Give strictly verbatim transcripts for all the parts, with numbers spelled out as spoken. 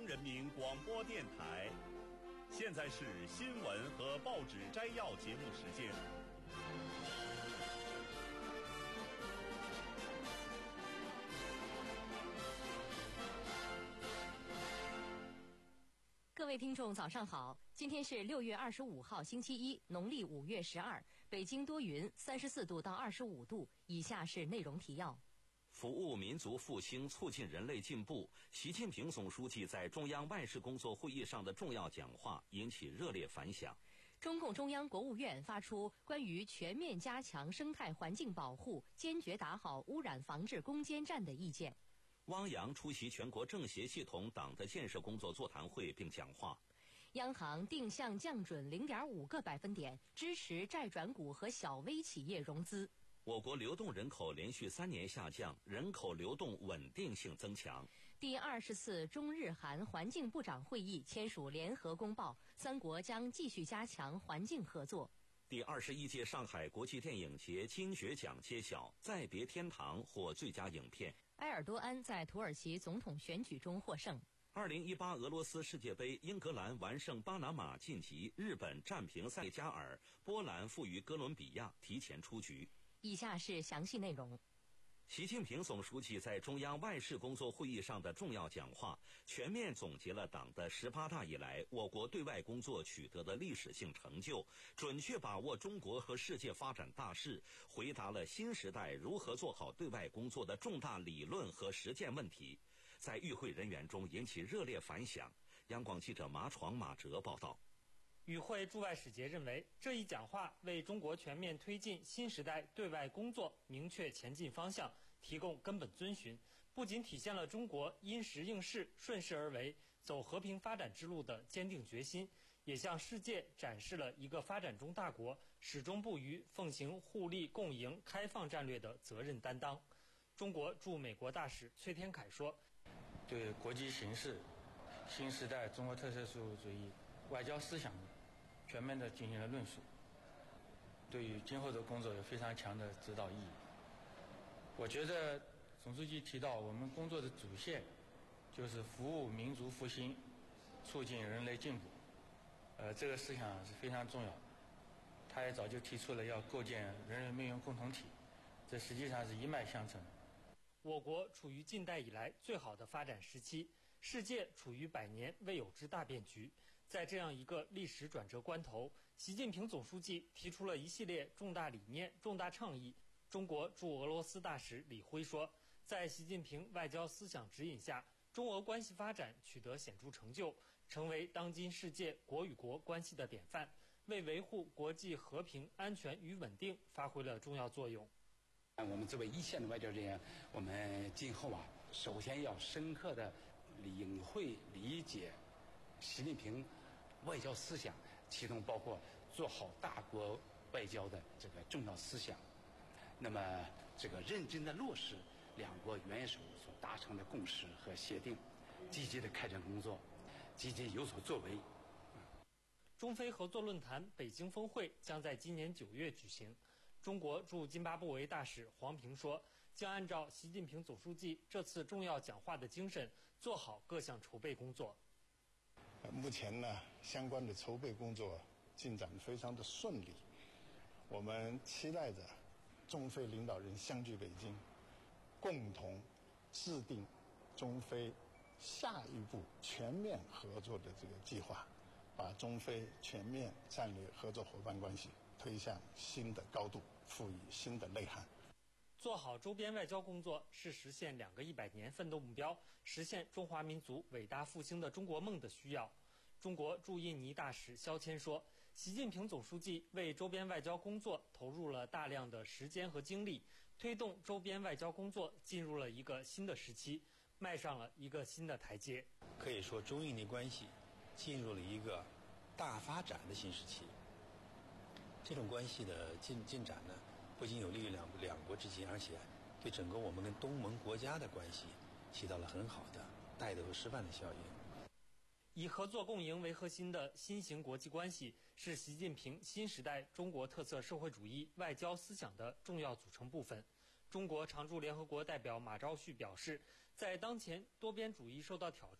央人民广播电台。现在是新闻和报纸摘要节目时间。 各位听众早上好，今天是六月二十五号星期一，农历五月十二，北京多云，三十四度到二十五度。以下是内容提要。 服务民族复兴，促进人类进步，习近平总书记在中央外事工作会议上的重要讲话引起热烈反响。 中共中央、国务院发出关于全面加强生态环境保护、坚决打好污染防治攻坚战的意见。 汪洋出席全国政协系统党的建设工作座谈会并讲话。 央行定向降准 零点五 个百分点，支持债转股和小微企业融资。 我国流动人口连续三年下降，人口流动稳定性增强。 第二十次中日韩环境部长会议签署联合公报，三国将继续加强环境合作。 第二十一届上海国际电影节金爵奖揭晓，《再别天堂》获最佳影片。 埃尔多安在土耳其总统选举中获胜。 二零一八俄罗斯世界杯，英格兰完胜巴拿马晋级，日本战平塞加尔，波兰负于哥伦比亚提前出局。 以下是详细内容。 习近平总书记在中央外事工作会议上的重要讲话，全面总结了党的十八大以来我国对外工作取得的历史性成就，准确把握中国和世界发展大势，回答了新时代如何做好对外工作的重大理论和实践问题，在与会人员中引起热烈反响。央广记者马闯马哲报道。 与会驻外使节认为，这一讲话为中国全面推进新时代对外工作明确前进方向，提供根本遵循，不仅体现了中国因时应势、顺势而为、走和平发展之路的坚定决心，也向世界展示了一个发展中大国始终不渝奉行互利共赢开放战略的责任担当。中国驻美国大使崔天凯说， 对国际形势、新时代中国特色社会主义外交思想全面地进行了论述，对于今后的工作有非常强的指导意义。我觉得总书记提到我们工作的主线就是服务民族复兴，促进人类进步，呃，这个思想是非常重要的。他也早就提出了要构建人类命运共同体，这实际上是一脉相承。 我国处于近代以来最好的发展时期，世界处于百年未有之大变局。在这样一个历史转折关头，习近平总书记提出了一系列重大理念、重大倡议。中国驻俄罗斯大使李辉说，在习近平外交思想指引下，中俄关系发展取得显著成就，成为当今世界国与国关系的典范，为维护国际和平、安全与稳定发挥了重要作用。 我们作为一线的外交人员，我们今后啊，首先要深刻的领会理解习近平外交思想，其中包括做好大国外交的这个重要思想。那么这个认真的落实两国元首所达成的共识和协定，积极的开展工作，积极有所作为。 中非合作论坛北京峰会将在今年九月举行。中国驻津巴布韦大使黄平说，将按照习近平总书记这次重要讲话的精神，做好各项筹备工作。 目前呢，相关的筹备工作进展非常的顺利，我们期待着中非领导人相聚北京，共同制定中非下一步全面合作的这个计划，把中非全面战略合作伙伴关系推向新的高度，赋予新的内涵。 做好周边外交工作是实现两个一百年奋斗目标，实现中华民族伟大复兴的中国梦的需要。中国驻印尼大使肖谦说，习近平总书记为周边外交工作投入了大量的时间和精力，推动周边外交工作进入了一个新的时期，迈上了一个新的台阶。 可以说，中印尼关系进入了一个大发展的新时期。这种关系的进进展呢，不仅有利于两两国之间，而且对整个我们跟东盟国家的关系起到了很好的带头示范的效应。 以合作共赢为核心的新型国际关系是习近平新时代中国特色社会主义外交思想的重要组成部分。中国常驻联合国代表马昭旭表示，在当前多边主义受到挑战、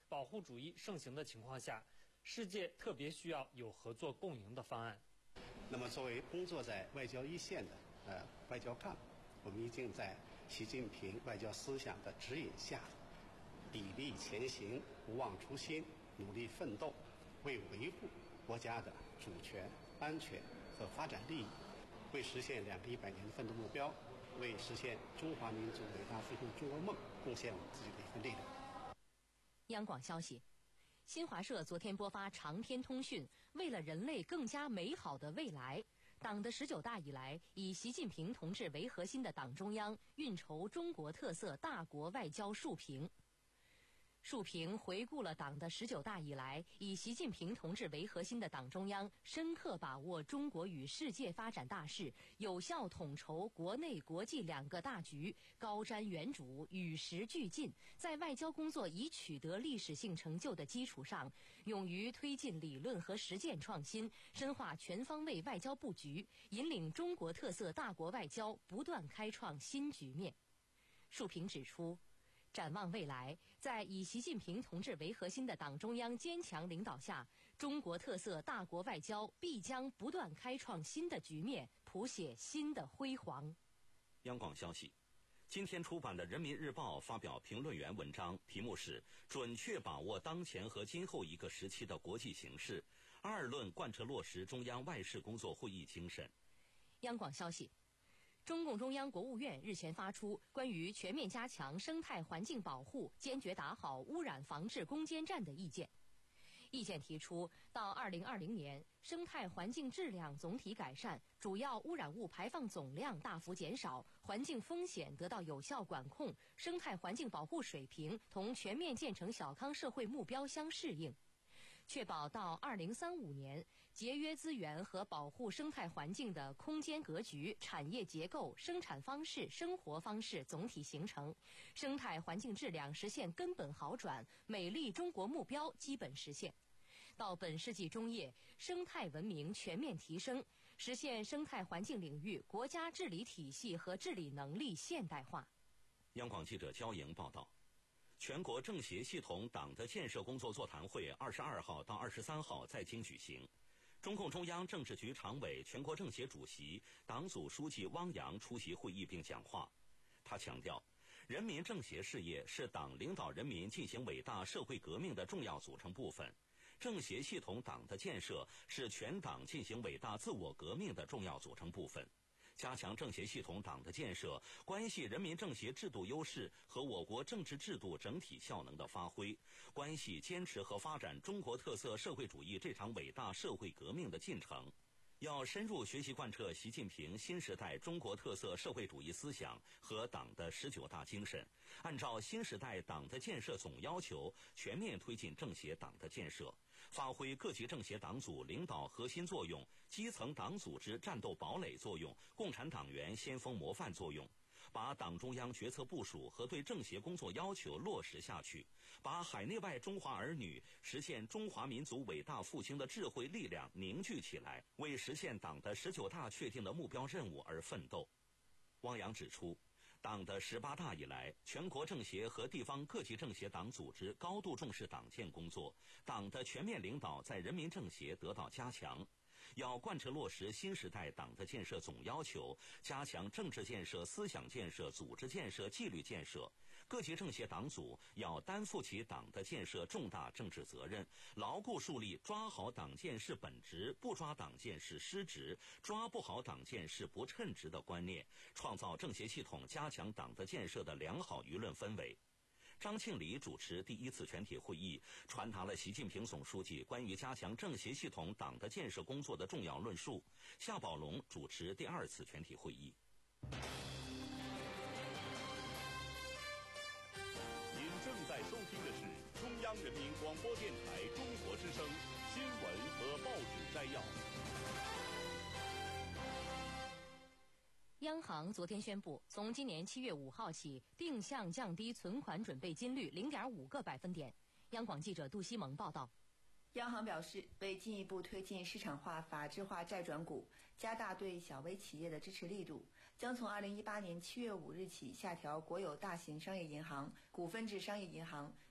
保护主义盛行的情况下，世界特别需要有合作共赢的方案。 那么，作为工作在外交一线的呃外交干部，我们一定在习近平外交思想的指引下，砥砺前行，不忘初心，努力奋斗，为维护国家的主权、安全和发展利益，为实现两个一百年的奋斗目标，为实现中华民族伟大复兴中国梦贡献我们自己的一份力量。 央广消息，新华社昨天播发长篇通讯，为了人类更加美好的未来。党的十九大以来，以习近平同志为核心的党中央运筹中国特色大国外交述评。述评回顾了党的十九大以来，以习近平同志为核心的党中央深刻把握中国与世界发展大势，有效统筹国内国际两个大局，高瞻远瞩，与时俱进，在外交工作已取得历史性成就的基础上，勇于推进理论和实践创新，深化全方位外交布局，引领中国特色大国外交不断开创新局面。述评指出，展望未来，在以习近平同志为核心的党中央坚强领导下，中国特色大国外交必将不断开创新的局面，谱写新的辉煌。 央广消息，今天出版的《人民日报》发表评论员文章，题目是“准确把握当前和今后一个时期的国际形势，二论贯彻落实中央外事工作会议精神”。 央广消息，中共中央、国务院日前发出关于全面加强生态环境保护、坚决打好污染防治攻坚战的意见。意见提出，到二零二零年，生态环境质量总体改善，主要污染物排放总量大幅减少，环境风险得到有效管控，生态环境保护水平同全面建成小康社会目标相适应。确保到二零三五年，节约资源和保护生态环境的空间格局、产业结构、生产方式、生活方式总体形成，生态环境质量实现根本好转，美丽中国目标基本实现。到本世纪中叶，生态文明全面提升，实现生态环境领域国家治理体系和治理能力现代化。 央广记者焦莹报道。全国政协系统党的建设工作座谈会二十二号到二十三号在京举行。中共中央政治局常委、全国政协主席、党组书记汪洋出席会议并讲话。他强调，人民政协事业是党领导人民进行伟大社会革命的重要组成部分，政协系统党的建设是全党进行伟大自我革命的重要组成部分。加强政协系统党的建设，关系人民政协制度优势和我国政治制度整体效能的发挥，关系坚持和发展中国特色社会主义这场伟大社会革命的进程。要深入学习贯彻习近平新时代中国特色社会主义思想和党的十九大精神，按照新时代党的建设总要求，全面推进政协党的建设，发挥各级政协党组领导核心作用、基层党组织战斗堡垒作用、共产党员先锋模范作用，把党中央决策部署和对政协工作要求落实下去，把海内外中华儿女实现中华民族伟大复兴的智慧力量凝聚起来，为实现党的十九大确定的目标任务而奋斗。汪洋指出，党的十八大以来，全国政协和地方各级政协党组织高度重视党建工作，党的全面领导在人民政协得到加强。要贯彻落实新时代党的建设总要求，加强政治建设、思想建设、组织建设、纪律建设。各级政协党组要担负起党的建设重大政治责任，牢固树立抓好党建是本职，不抓党建是失职，抓不好党建是不称职的观念，创造政协系统加强党的建设的良好舆论氛围。张庆礼主持第一次全体会议，传达了习近平总书记关于加强政协系统党的建设工作的重要论述。夏宝龙主持第二次全体会议。 您正在收听的是中央人民广播电台中国之声新闻和报纸摘要。 央行昨天宣布，从今年七月五号起，定向降低存款准备金率零点五个百分点。央广记者杜西蒙报道。 央行表示，为进一步推进市场化、法治化债转股，加大对小微企业的支持力度，将从二零一八年七月五日起下调国有大型商业银行、股份制商业银行、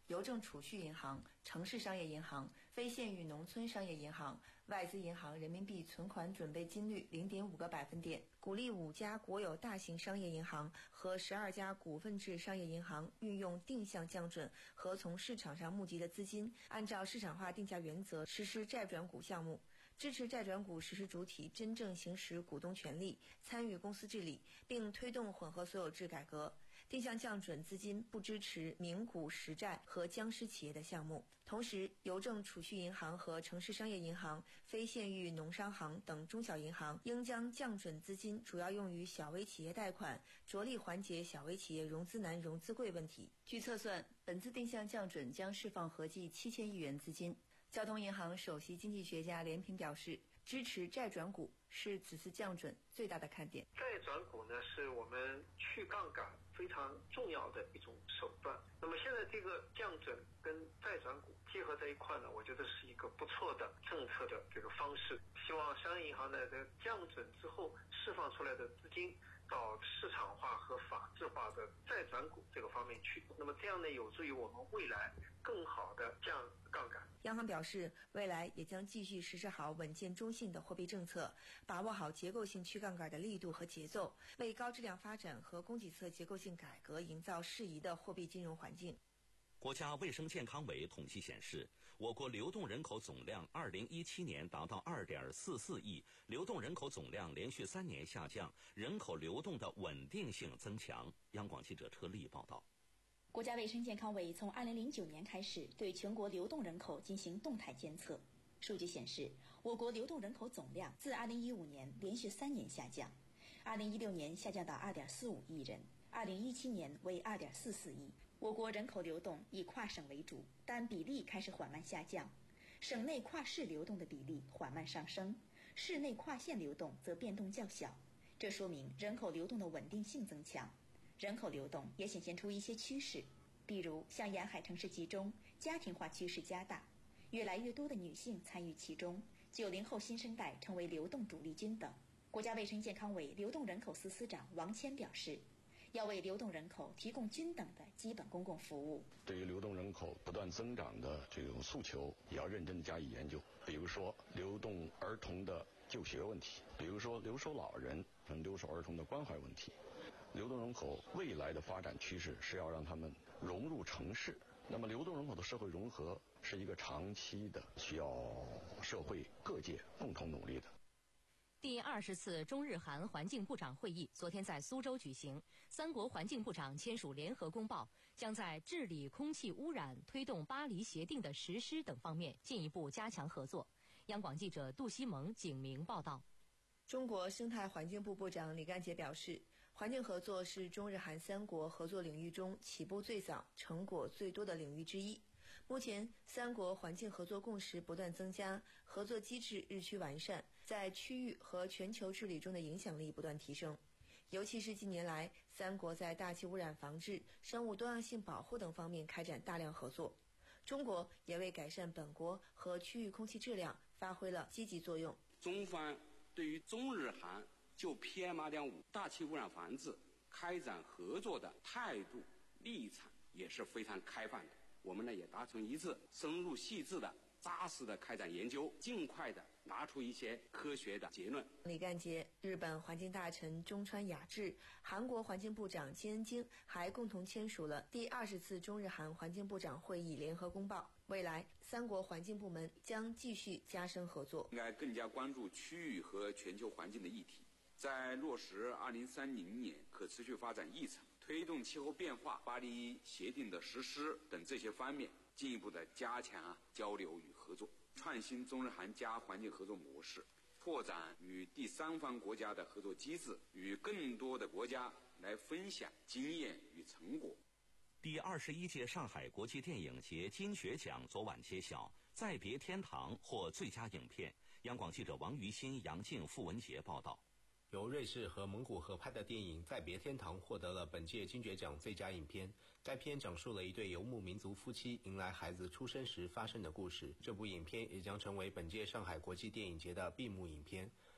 邮政储蓄银行、城市商业银行、非县域农村商业银行、外资银行人民币存款准备金率 零点五个百分点，鼓励五家国有大型商业银行和十二家股份制商业银行运用定向降准和从市场上募集的资金，按照市场化定价原则实施债转股项目，支持债转股实施主体真正行使股东权利，参与公司治理，并推动混合所有制改革。定向降准资金不支持名股实债和僵尸企业的项目。同时，邮政储蓄银行和城市商业银行、非县域农商行等中小银行应将降准资金主要用于小微企业贷款，着力缓解小微企业融资难、融资贵问题。据测算，本次定向降准将释放合计七千亿元资金。交通银行首席经济学家连平表示，支持债转股是此次降准最大的看点。 债转股呢，是我们去杠杆非常重要的一种手段。那么现在这个降准跟债转股结合在一块呢，我觉得是一个不错的政策的这个方式。希望商业银行呢，在降准之后释放出来的资金到市场化和法治化的债转股这个方面去。那么这样呢，有助于我们未来更好的降杠杆。 央行表示，未来也将继续实施好稳健中性的货币政策，把握好结构性去杠杆的力度和节奏，为高质量发展和供给侧结构性改革营造适宜的货币金融环境。 国家卫生健康委统计显示，我国流动人口总量二零一七年达到 二点四四亿，流动人口总量连续三年下降，人口流动的稳定性增强。央广记者车丽报道。 国家卫生健康委从二零零九年开始对全国流动人口进行动态监测。数据显示，我国流动人口总量自二零一五年连续三年下降，二零一六年下降到二点四五亿人，二零一七年为二点四四亿。我国人口流动以跨省为主，但比例开始缓慢下降，省内跨市流动的比例缓慢上升，市内跨县流动则变动较小。这说明人口流动的稳定性增强。人口流动也显现出一些趋势，比如向沿海城市集中，家庭化趋势加大，越来越多的女性参与其中，九零后新生代成为流动主力军等。国家卫生健康委流动人口司司长王谦表示，要为流动人口提供均等的基本公共服务。 对于流动人口不断增长的这种诉求，也要认真的加以研究。比如说，流动儿童的就学问题，比如说留守老人和留守儿童的关怀问题。流动人口未来的发展趋势是要让他们融入城市。那么，流动人口的社会融合是一个长期的，需要社会各界共同努力的。 第二十次中日韩环境部长会议昨天在苏州举行，三国环境部长签署联合公报，将在治理空气污染、推动巴黎协定的实施等方面进一步加强合作。央广记者杜希萌、景明报道。 中国生态环境部部长李干杰表示，环境合作是中日韩三国合作领域中起步最早、成果最多的领域之一。目前，三国环境合作共识不断增加，合作机制日趋完善，在区域和全球治理中的影响力不断提升。尤其是近年来，三国在大气污染防治、生物多样性保护等方面开展大量合作。中国也为改善本国和区域空气质量发挥了积极作用。 中方对于中日韩就 P M 二点五 大气污染防治开展合作的态度立场也是非常开放的。我们呢也达成一致，深入细致的、扎实的开展研究，尽快的拿出一些科学的结论。 李干杰、日本环境大臣中川雅治、韩国环境部长金恩京还共同签署了第二十次中日韩环境部长会议联合公报。未来，三国环境部门将继续加深合作， 应该更加关注区域和全球环境的议题，在落实二零三零年可持续发展议程、推动气候变化、巴黎协定的实施等这些方面，进一步的加强啊交流与合作，创新中日韩加环境合作模式，拓展与第三方国家的合作机制，与更多的国家来分享经验与成果。 第二十一届上海国际电影节金爵奖昨晚揭晓，《再别天堂》获最佳影片。央广记者王于新、杨静、傅文杰报道。 由瑞士和蒙古合拍的电影《再别天堂》获得了本届金爵奖最佳影片。该片讲述了一对游牧民族夫妻迎来孩子出生时发生的故事。这部影片也将成为本届上海国际电影节的闭幕影片。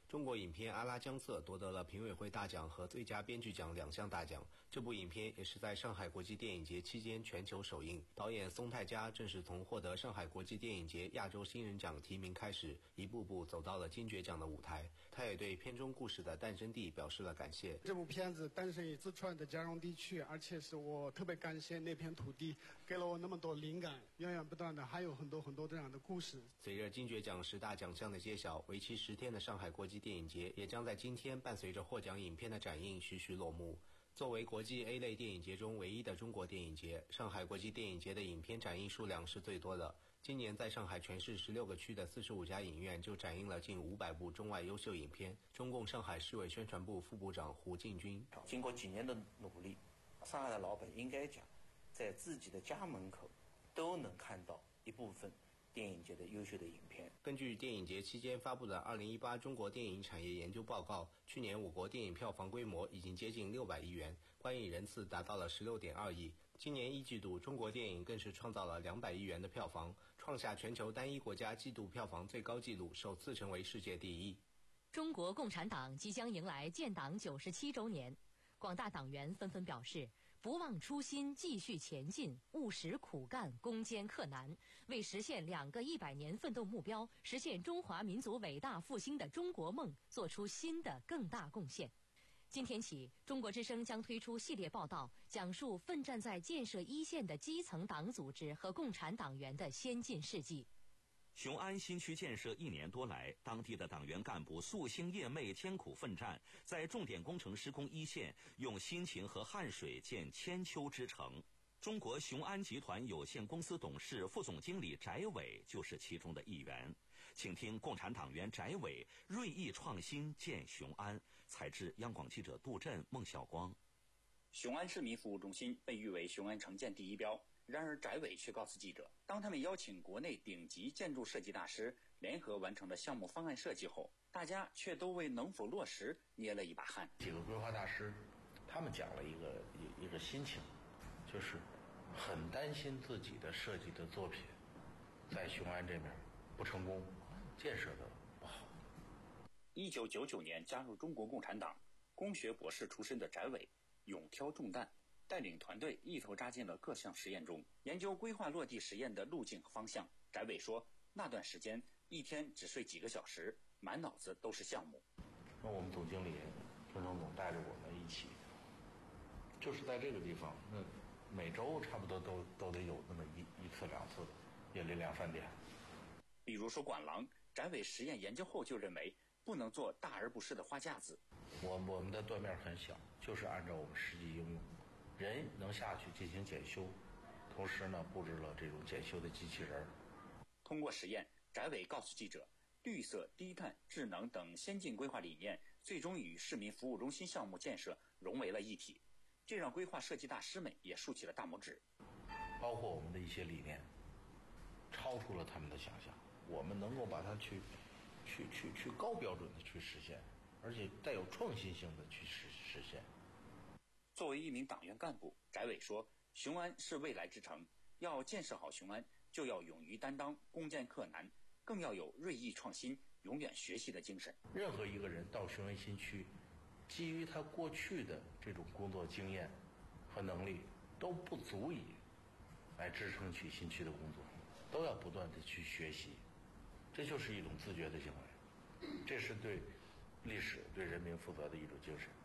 中国影片《阿拉江色》夺得了评委会大奖和最佳编剧奖两项大奖。这部影片也是在上海国际电影节期间全球首映。导演松泰嘉正是从获得上海国际电影节亚洲新人奖提名开始，一步步走到了金爵奖的舞台。他也对片中故事的诞生地表示了感谢。 这部片子诞生于四川的嘉荣地区，而且是我特别感谢那片土地，给了我那么多灵感，源源不断的还有很多很多这样的故事。 随着金爵奖十大奖项的揭晓，为期十天的上海国际电影节也将在今天伴随着获奖影片的展映徐徐落幕。作为国际 A 类电影节中唯一的中国电影节，上海国际电影节的影片展映数量是最多的。今年在上海全市十六个区的四十五家影院就展映了近五百部中外优秀影片。中共上海市委宣传部副部长胡进军： 经过几年的努力，上海的老板应该讲，在自己的家门口都能看到一部分电影节的优秀的影片。 根据电影节期间发布的二零一八中国电影产业研究报告，去年我国电影票房规模已经接近六百亿元，观影人次达到了十六点二亿。今年一季度，中国电影更是创造了两百亿元的票房，创下全球单一国家季度票房最高纪录，首次成为世界第一。 中国共产党即将迎来建党九十七周年，广大党员纷纷表示，不忘初心，继续前进，务实苦干，攻坚克难，为实现两个一百年奋斗目标，实现中华民族伟大复兴的中国梦，做出新的更大贡献。今天起，中国之声将推出系列报道，讲述奋战在建设一线的基层党组织和共产党员的先进事迹。 雄安新区建设一年多来，当地的党员干部夙兴夜寐，艰苦奋战，在重点工程施工一线，用辛勤和汗水建千秋之城。中国雄安集团有限公司董事、副总经理翟伟就是其中的一员。请听共产党员翟伟锐意创新建雄安。采制央广记者杜振、孟晓光。 雄安市民服务中心被誉为雄安城建第一标。然而翟伟却告诉记者，当他们邀请国内顶级建筑设计大师联合完成了项目方案设计后，大家却都为能否落实捏了一把汗。 几个规划大师他们讲了一个一一个心情，就是很担心自己的设计的作品在雄安这边不成功，建设的不好。 一九九九年加入中国共产党，工学博士出身的翟伟勇挑重担，带领团队一头扎进了各项实验中，研究规划落地实验的路径和方向。翟伟说，那段时间一天只睡几个小时，满脑子都是项目。 那我们总经理陈总总带着我们一起，就是在这个地方，那每周差不多都都得有那么一一次两次的夜里两三点。 比如说管廊，翟伟实验研究后就认为不能做大而不是的花架子。 我我们的断面很小，就是按照我们实际应用，人能下去进行检修，同时呢布置了这种检修的机器人。 通过实验，翟伟告诉记者，绿色、低碳、智能等先进规划理念最终与市民服务中心项目建设融为了一体，这让规划设计大师们也竖起了大拇指。 包括我们的一些理念超出了他们的想象，我们能够把它去去去去高标准的去实现，而且带有创新性的去实实现。 作为一名党员干部，翟伟说，雄安是未来之城，要建设好雄安，就要勇于担当，攻坚克难，更要有锐意创新、永远学习的精神。 任何一个人到雄安新区，基于他过去的这种工作经验和能力，都不足以来支撑起新区的工作，都要不断的去学习，这就是一种自觉的行为，这是对历史、对人民负责的一种精神。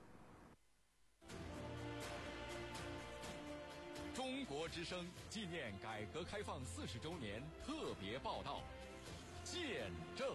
中国之声纪念改革开放四十周年特别报道，见证。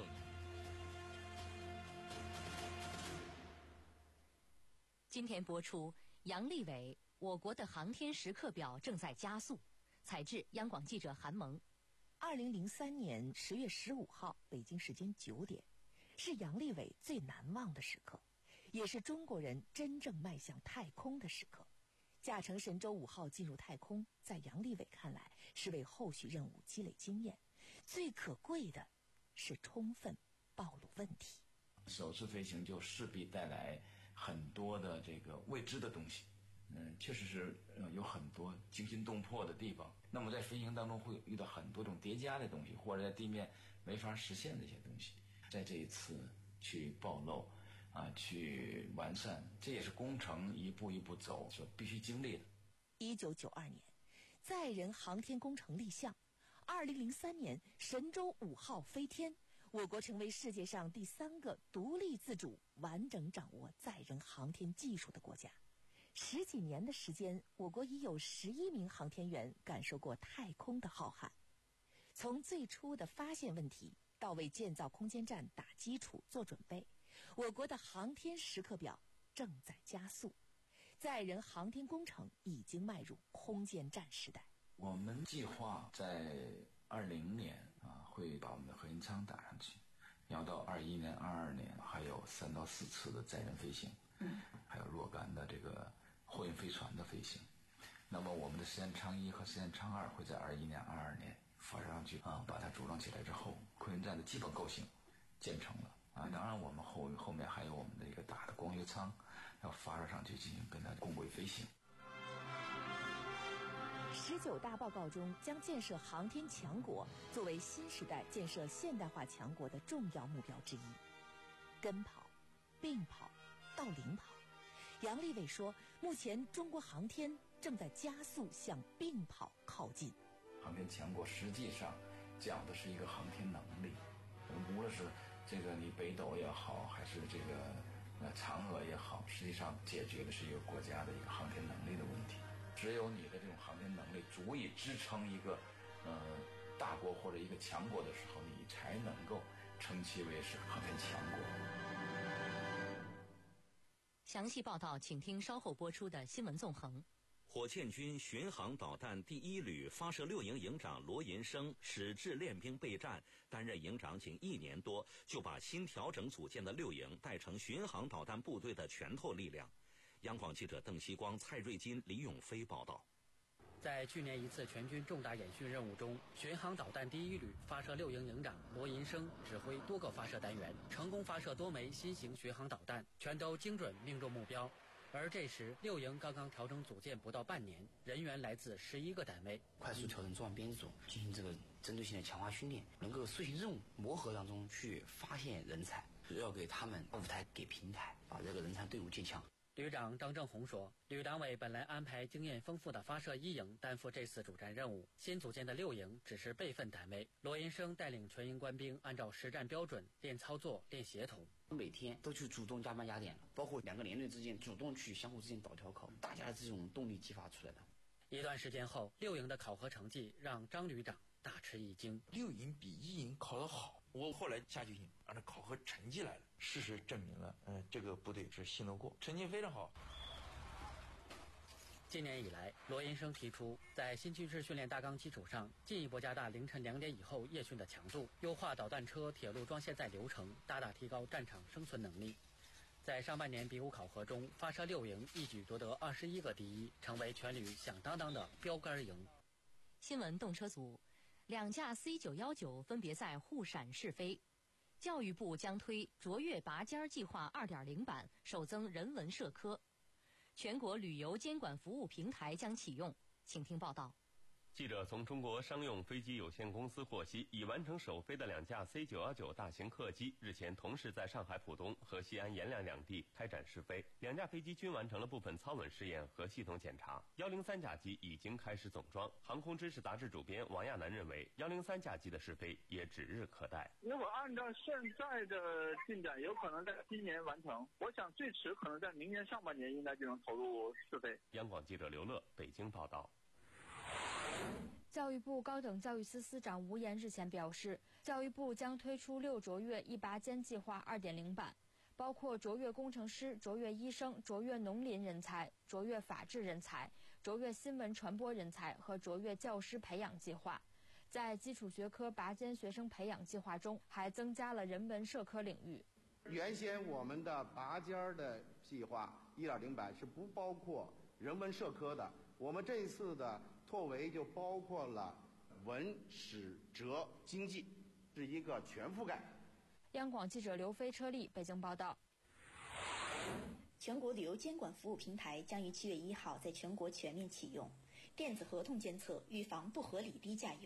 今天播出，杨利伟，我国的航天时刻表正在加速。采制央广记者韩萌。 二零零三年十月十五号，北京时间九点，是杨利伟最难忘的时刻，也是中国人真正迈向太空的时刻。驾乘神舟五号进入太空，在杨利伟看来是为后续任务积累经验，最可贵的是充分暴露问题。 首次飞行就势必带来很多的这个未知的东西，嗯，确实是呃有很多惊心动魄的地方。那么在飞行当中会遇到很多种叠加的东西，或者在地面没法实现的一些东西。在这一次去暴露，啊，去完善，这也是工程一步一步走所必须经历的。 一九九二年，载人航天工程立项。二零零三年，神舟五号飞天，我国成为世界上第三个独立自主、完整掌握载人航天技术的国家。十几年的时间，我国已有十一名航天员感受过太空的浩瀚。从最初的发现问题，到为建造空间站打基础做准备，我国的航天时刻表正在加速。载人航天工程已经迈入空间站时代。 我们计划在二零年啊，会把我们的核心舱打上去，然后到二一年、二二年还有三到四次的载人飞行，嗯，还有若干的这个货运飞船的飞行。那么我们的实验舱一和实验舱二会在二一年、二二年发射上去啊，把它组装起来之后，空间站的基本构型建成了啊。当然，我们后后面还有我们的一个大的光学舱要发射上去进行跟它共轨飞行。 十九大报告中将建设航天强国作为新时代建设现代化强国的重要目标之一。跟跑、并跑到领跑，杨利伟说，目前中国航天正在加速向并跑靠近。 航天强国实际上讲的是一个航天能力，无论是这个你北斗也好，还是这个呃嫦娥也好，实际上解决的是一个国家的一个航天能力的问题。只有你的这种航天能力足以支撑一个呃大国或者一个强国的时候，你才能够称其为是航天强国。 详细报道请听稍后播出的新闻纵横。 火箭军巡航导弹第一旅发射六营营长罗银生矢志练兵备战，担任营长仅一年多，就把新调整组建的六营带成巡航导弹部队的拳头力量。央广记者邓锡光、蔡瑞金、李永飞报道。 在去年一次全军重大演训任务中，巡航导弹第一旅发射六营营长罗银生指挥多个发射单元，成功发射多枚新型巡航导弹，全都精准命中目标。而这时，六营刚刚调整组建不到半年，人员来自十一个单位。 快速调整作战编制组，进行这个针对性的强化训练，能够遂行任务，磨合当中去发现人才，要给他们舞台、给平台，把这个人才队伍建强。 旅长张正红说，旅党委本来安排经验丰富的发射一营担负这次主战任务，新组建的六营只是备份单位。罗银生带领全营官兵按照实战标准练操作、练协同， 每天都去主动加班加点了，包括两个连队之间主动去相互之间导条考，大家的这种动力激发出来的。 一段时间后，六营的考核成绩让张旅长大吃一惊， 六营比一营考得好。我后来下去一按照考核成绩来了，事实证明了，嗯、呃，这个部队是信得过，成绩非常好。 今年以来，罗银生提出，在新军事训练大纲基础上，进一步加大凌晨两点以后夜训的强度，优化导弹车、铁路装卸载流程，大大提高战场生存能力。在上半年比武考核中，发射六营一举夺得二十一个第一，成为全旅响当当的标杆营。 新闻动车组。两架 C 九一九分别在沪陕试飞，教育部将推卓越拔尖计划 二点零 版，首增人文社科。全国旅游监管服务平台将启用，请听报道。 记者从中国商用飞机有限公司获悉，已完成首飞的两架 C 九一九大型客机日前同时在上海浦东和西安阎良两地开展试飞，两架飞机均完成了部分操稳试验和系统检查。一零三甲机已经开始总装。航空知识杂志主编王亚楠认为，一零三甲机的试飞也指日可待。 如果按照现在的进展，有可能在今年完成，我想最迟可能在明年上半年应该就能投入试飞。 央广记者刘乐北京报道。 教育部高等教育司司长吴岩日前表示，教育部将推出六卓越一拔尖计划 二点零 版，包括卓越工程师、卓越医生、卓越农林人才、卓越法治人才、卓越新闻传播人才和卓越教师培养计划。在基础学科拔尖学生培养计划中，还增加了人文社科领域。 原先我们的拔尖的计划 一点零 版是不包括人文社科的，我们这次的拓围就包括了文史哲经济，是一个全覆盖。 央广记者刘飞、车丽北京报道。 全国旅游监管服务平台将于七月一号在全国全面启用，电子合同监测，预防不合理低价游。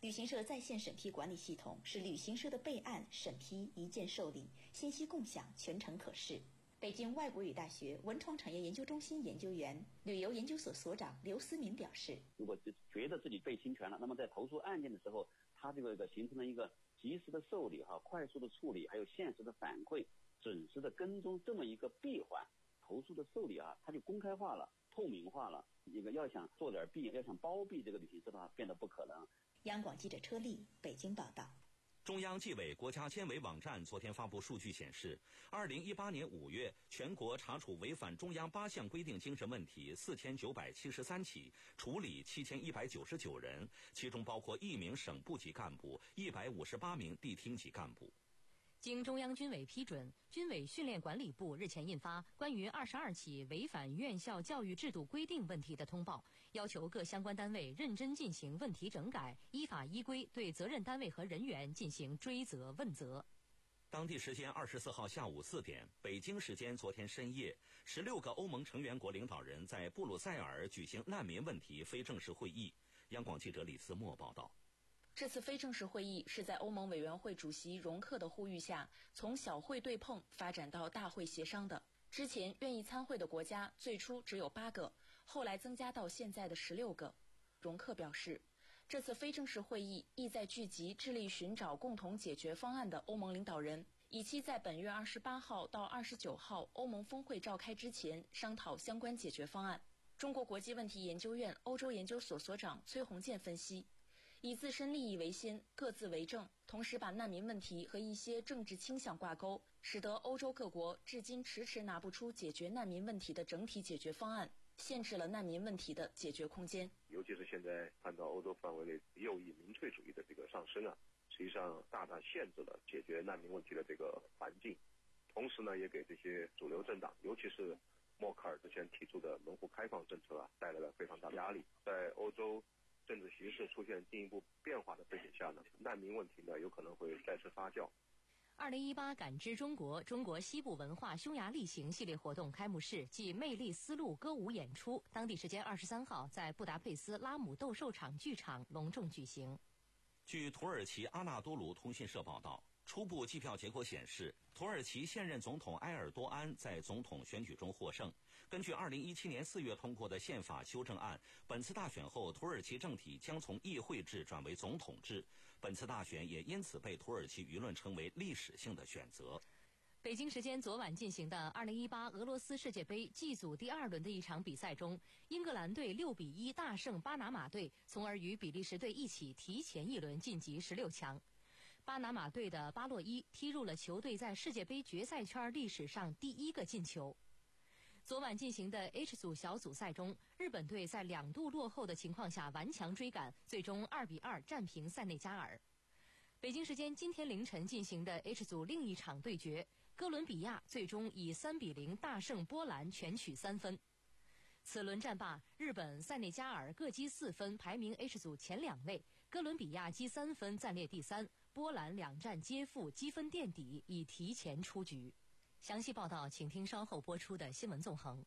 旅行社在线审批管理系统是旅行社的备案、审批、一键受理、信息共享，全程可视。北京外国语大学文创产业研究中心研究员、旅游研究所所长刘思敏表示： 如果觉得自己被侵权了，那么在投诉案件的时候，它这个形成了一个及时的受理哈、快速的处理，还有限时的反馈、准时的跟踪这么一个闭环，投诉的受理啊，它就公开化了、透明化了。一个要想做点弊，要想包庇这个旅行社的话，变得不可能。 央广记者车丽北京报道。 中央纪委国家监委网站昨天发布数据显示，二零一八年五月，全国查处违反中央八项规定精神问题四千九百七十三起，处理七千一百九十九人，其中包括一名省部级干部、一百五十八名地厅级干部。 经中央军委批准，军委训练管理部日前印发关于二十二起违反院校教育制度规定问题的通报，要求各相关单位认真进行问题整改，依法依规对责任单位和人员进行追责问责。 当地时间二十四号下午四点，北京时间昨天深夜，十六个欧盟成员国领导人在布鲁塞尔举行难民问题非正式会议。央广记者李思墨报道。 这次非正式会议是在欧盟委员会主席容克的呼吁下，从小会对碰发展到大会协商的。之前愿意参会的国家最初只有八个，后来增加到现在的十六个。容克表示，这次非正式会议意在聚集致力寻找共同解决方案的欧盟领导人，以期在本月二十八号到二十九号欧盟峰会召开之前商讨相关解决方案。中国国际问题研究院欧洲研究所所长崔洪建分析，以自身利益为先，各自为政，同时把难民问题和一些政治倾向挂钩，使得欧洲各国至今迟迟拿不出解决难民问题的整体解决方案，限制了难民问题的解决空间。 尤其是现在看到欧洲范围内右翼民粹主义的这个上升啊，实际上大大限制了解决难民问题的这个环境，同时呢，也给这些主流政党，尤其是默克尔之前提出的门户开放政策啊，带来了非常大的压力。在欧洲政治形势出现进一步变化的背景下呢，难民问题呢有可能会再次发酵。 二零一八感知中国中国西部文化匈牙利行系列活动开幕式暨魅力丝路歌舞演出，当地时间二十三号在布达佩斯拉姆斗兽场剧场隆重举行。 据土耳其阿纳多卢通讯社报道，初步计票结果显示，土耳其现任总统埃尔多安在总统选举中获胜。根据二零一七年四月通过的宪法修正案，本次大选后，土耳其政体将从议会制转为总统制。本次大选也因此被土耳其舆论称为历史性的选择。 北京时间昨晚进行的二零一八俄罗斯世界杯 G 组第二轮的一场比赛中，英格兰队六比一大胜巴拿马队，从而与比利时队一起提前一轮晋级十六强。巴拿马队的巴洛伊踢入了球队在世界杯决赛圈历史上第一个进球。昨晚进行的 H 组小组赛中，日本队在两度落后的情况下顽强追赶，最终二比二战平塞内加尔。北京时间今天凌晨进行的 H 组另一场对决，哥伦比亚最终以三比零大胜波兰，全取三分。此轮战罢，日本、塞内加尔各积四分，排名 H 组前两位；哥伦比亚积三分，暂列第三；波兰两战皆负，积分垫底，已提前出局。详细报道，请听稍后播出的新闻纵横。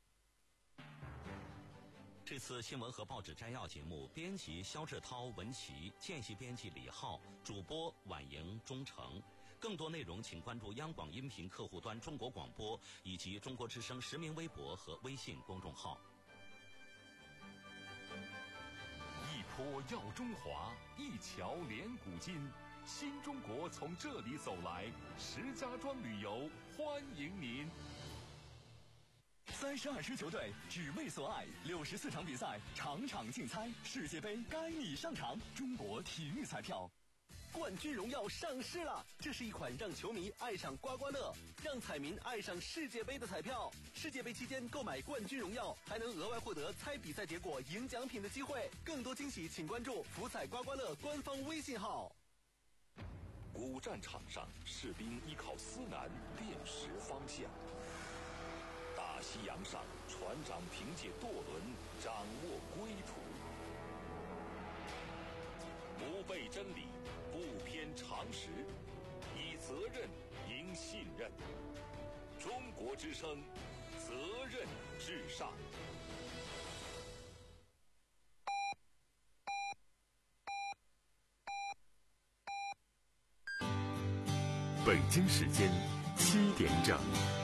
这次新闻和报纸摘要节目，编辑肖志涛、文琪，见习编辑李浩，主播婉莹、钟诚。更多内容请关注央广音频客户端中国广播以及中国之声实名微博和微信公众号。 一坡耀中华，一桥连古今。新中国从这里走来，石家庄旅游欢迎您。 三十二支球队只为所爱，六十四场比赛，场场竞猜，世界杯该你上场。中国体育彩票， 冠军荣耀上市了！这是一款让球迷爱上刮刮乐，让彩民爱上世界杯的彩票。世界杯期间购买冠军荣耀，还能额外获得猜比赛结果、赢奖品的机会。更多惊喜，请关注福彩刮刮乐官方微信号。 古战场上，士兵依靠思南辨识方向；大西洋上，船长凭借舵轮掌握归途。不背真理，不偏常识，以责任赢信任。中国之声，责任至上。 北京时间七点整。